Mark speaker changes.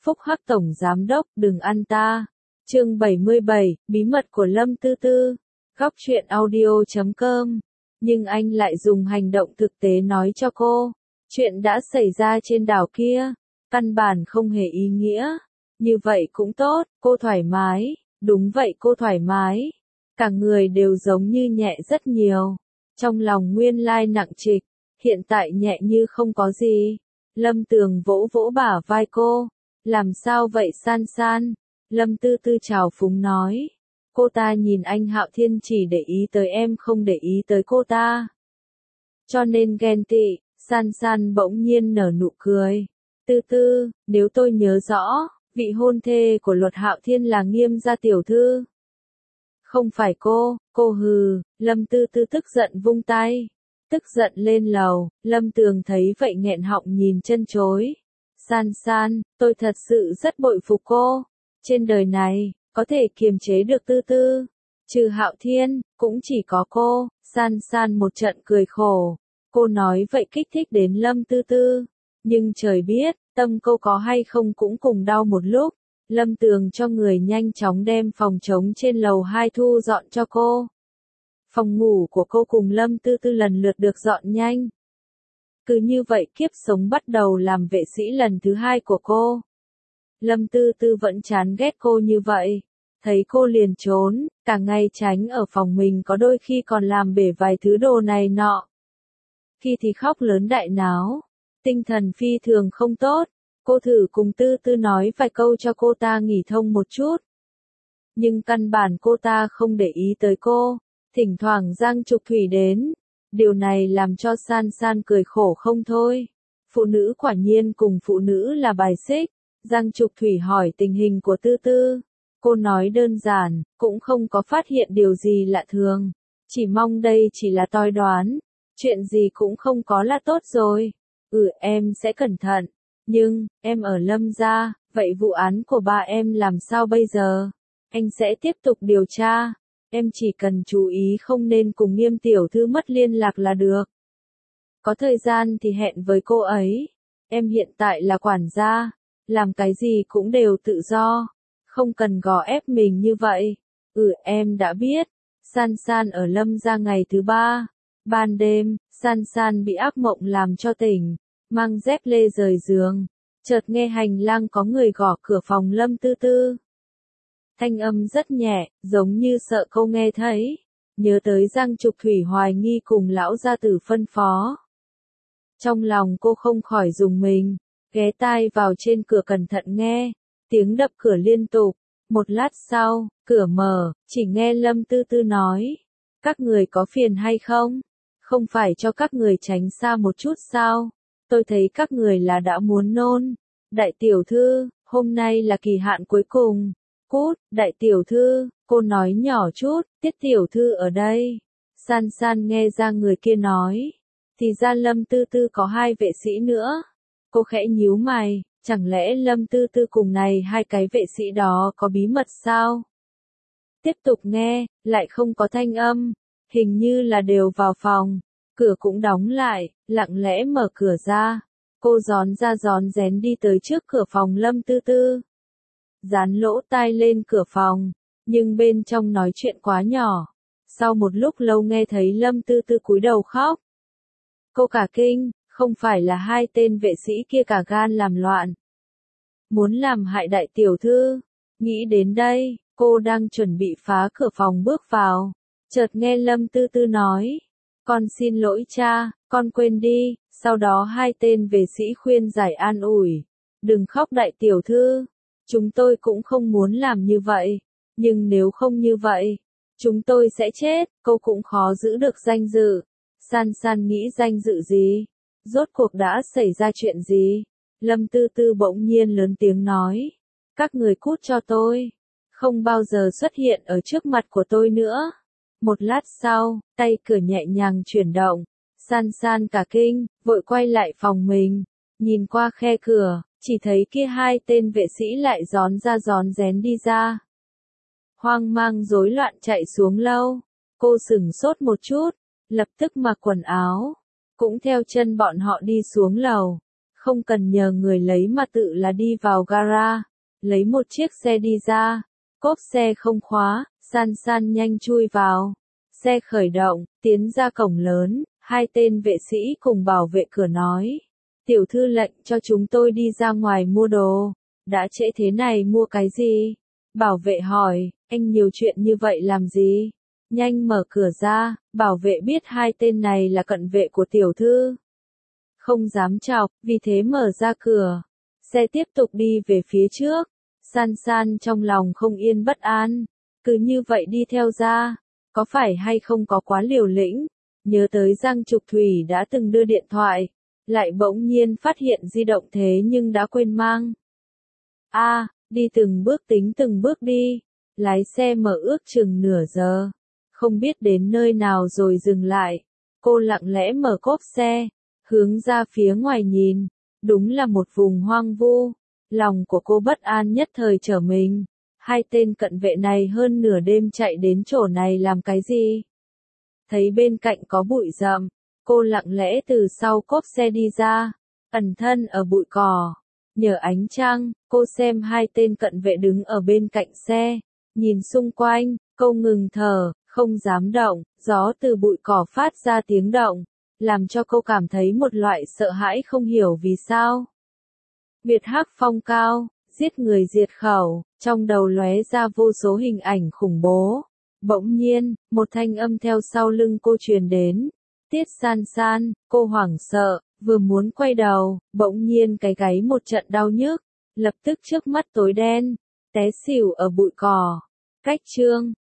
Speaker 1: Phúc Hắc Tổng Giám Đốc, đừng ăn ta. Chương 77, Bí mật của Lâm Tư Tư. Góc truyện audio.com. Nhưng anh lại dùng hành động thực tế nói cho cô. Chuyện đã xảy ra trên đảo kia. Căn bản không hề ý nghĩa. Như vậy cũng tốt, cô thoải mái. Đúng vậy, cô thoải mái. Cả người đều giống như nhẹ rất nhiều. Trong lòng nguyên lai nặng trịch, hiện tại nhẹ như không có gì. Lâm Tường vỗ vỗ bả vai cô. Làm sao vậy San San? Lâm Tư Tư trào phúng nói. Cô ta nhìn anh Hạo Thiên chỉ để ý tới em không để ý tới cô ta. Cho nên ghen tị, San San bỗng nhiên nở nụ cười. Tư Tư, nếu tôi nhớ rõ, vị hôn thê của Luật Hạo Thiên là Nghiêm gia tiểu thư. Không phải cô hừ, Lâm Tư Tư tức giận vung tay. Tức giận lên lầu, Lâm Tường thấy vậy nghẹn họng nhìn chân chối. San San, tôi thật sự rất bội phục cô. Trên đời này, có thể kiềm chế được Tư Tư. Trừ Hạo Thiên, cũng chỉ có cô. San San một trận cười khổ. Cô nói vậy kích thích đến Lâm Tư Tư. Nhưng trời biết, tâm cô có hay không cũng cùng đau một lúc. Lâm Tường cho người nhanh chóng đem phòng trống trên lầu 2 thu dọn cho cô. Phòng ngủ của cô cùng Lâm Tư Tư lần lượt được dọn nhanh. Cứ như vậy kiếp sống bắt đầu làm vệ sĩ lần thứ 2 của cô. Lâm Tư Tư vẫn chán ghét cô như vậy. Thấy cô liền trốn, cả ngày tránh ở phòng mình có đôi khi còn làm bể vài thứ đồ này nọ. Khi thì khóc lớn đại náo. Tinh thần phi thường không tốt. Cô thử cùng Tư Tư nói vài câu cho cô ta nghỉ thông một chút. Nhưng căn bản cô ta không để ý tới cô. Thỉnh thoảng Giang Trục Thủy đến. Điều này làm cho San San cười khổ không thôi. Phụ nữ quả nhiên cùng phụ nữ là bài xích. Giang Trục Thủy hỏi tình hình của Tư Tư. Cô nói đơn giản, cũng không có phát hiện điều gì lạ thường. Chỉ mong đây chỉ là toi đoán. Chuyện gì cũng không có là tốt rồi. Em sẽ cẩn thận. Nhưng, em ở Lâm gia, vậy vụ án của ba em làm sao bây giờ? Anh sẽ tiếp tục điều tra. Em chỉ cần chú ý không nên cùng Nghiêm tiểu thư mất liên lạc là được. Có thời gian thì hẹn với cô ấy. Em hiện tại là quản gia. Làm cái gì cũng đều tự do. Không cần gò ép mình như vậy. Em đã biết. San San ở Lâm gia ngày thứ 3. Ban đêm, San San bị ác mộng làm cho tỉnh. Mang dép lê rời giường. Chợt nghe hành lang có người gõ cửa phòng Lâm Tư Tư. Thanh âm rất nhẹ, giống như sợ cô nghe thấy. Nhớ tới Giang Trục Thủy hoài nghi cùng lão gia tử phân phó. Trong lòng cô không khỏi rùng mình. Ghé tai vào trên cửa cẩn thận nghe. Tiếng đập cửa liên tục. Một lát sau, cửa mở, chỉ nghe Lâm Tư Tư nói. Các người có phiền hay không? Không phải cho các người tránh xa một chút sao? Tôi thấy các người là đã muốn nôn. Đại tiểu thư, hôm nay là kỳ hạn cuối cùng. Cút, đại tiểu thư, cô nói nhỏ chút, Tiết tiểu thư ở đây. San San nghe ra người kia nói. Thì ra Lâm Tư Tư có 2 vệ sĩ nữa. Cô khẽ nhíu mày, chẳng lẽ Lâm Tư Tư cùng này 2 cái vệ sĩ đó có bí mật sao? Tiếp tục nghe, lại không có thanh âm. Hình như là đều vào phòng. Cửa cũng đóng lại, lặng lẽ mở cửa ra. Cô gión ra gión rén đi tới trước cửa phòng Lâm Tư Tư. Dán lỗ tai lên cửa phòng, nhưng bên trong nói chuyện quá nhỏ. Sau một lúc lâu nghe thấy Lâm Tư Tư cúi đầu khóc. Cô cả kinh, không phải là 2 tên vệ sĩ kia cả gan làm loạn. Muốn làm hại đại tiểu thư. Nghĩ đến đây, cô đang chuẩn bị phá cửa phòng bước vào. Chợt nghe Lâm Tư Tư nói. Con xin lỗi cha, con quên đi. Sau đó 2 tên vệ sĩ khuyên giải an ủi. Đừng khóc đại tiểu thư. Chúng tôi cũng không muốn làm như vậy. Nhưng nếu không như vậy, chúng tôi sẽ chết. Cô cũng khó giữ được danh dự. San San nghĩ danh dự gì? Rốt cuộc đã xảy ra chuyện gì? Lâm Tư Tư bỗng nhiên lớn tiếng nói. Các người cút cho tôi. Không bao giờ xuất hiện ở trước mặt của tôi nữa. Một lát sau, tay cửa nhẹ nhàng chuyển động. San San cả kinh, vội quay lại phòng mình. Nhìn qua khe cửa, chỉ thấy kia 2 tên vệ sĩ lại gión ra gión rén đi ra. Hoang mang rối loạn chạy xuống lâu. Cô sửng sốt một chút, lập tức mặc quần áo. Cũng theo chân bọn họ đi xuống lầu. Không cần nhờ người lấy mà tự là đi vào gara, lấy một chiếc xe đi ra, cốp xe không khóa, San San nhanh chui vào. Xe khởi động, tiến ra cổng lớn, hai tên vệ sĩ cùng bảo vệ cửa nói. Tiểu thư lệnh cho chúng tôi đi ra ngoài mua đồ. Đã trễ thế này mua cái gì? Bảo vệ hỏi, anh nhiều chuyện như vậy làm gì? Nhanh mở cửa ra, bảo vệ biết hai tên này là cận vệ của tiểu thư. Không dám chọc, vì thế mở ra cửa. Xe tiếp tục đi về phía trước. San San trong lòng không yên bất an. Cứ như vậy đi theo ra. Có phải hay không có quá liều lĩnh? Nhớ tới Giang Trục Thủy đã từng đưa điện thoại. Lại bỗng nhiên phát hiện di động thế nhưng đã quên mang. Đi từng bước tính từng bước đi. Lái xe mở ước chừng nửa giờ. Không biết đến nơi nào rồi dừng lại. Cô lặng lẽ mở cốp xe. Hướng ra phía ngoài nhìn. Đúng là một vùng hoang vu. Lòng của cô bất an nhất thời trở mình. Hai tên cận vệ này hơn nửa đêm chạy đến chỗ này làm cái gì? Thấy bên cạnh có bụi rậm. Cô lặng lẽ từ sau cốp xe đi ra. Ẩn thân ở bụi cỏ. Nhờ ánh trăng, cô xem hai tên cận vệ đứng ở bên cạnh xe. Nhìn xung quanh, cô ngừng thở, không dám động. Gió từ bụi cỏ phát ra tiếng động. Làm cho cô cảm thấy một loại sợ hãi không hiểu vì sao. Việt Hắc Phong cao, giết người diệt khẩu, trong đầu lóe ra vô số hình ảnh khủng bố. Bỗng nhiên, một thanh âm theo sau lưng cô truyền đến. Tiết San San, cô hoảng sợ, vừa muốn quay đầu, bỗng nhiên cái gáy một trận đau nhức, lập tức trước mắt tối đen, té xỉu ở bụi cỏ. Cách chương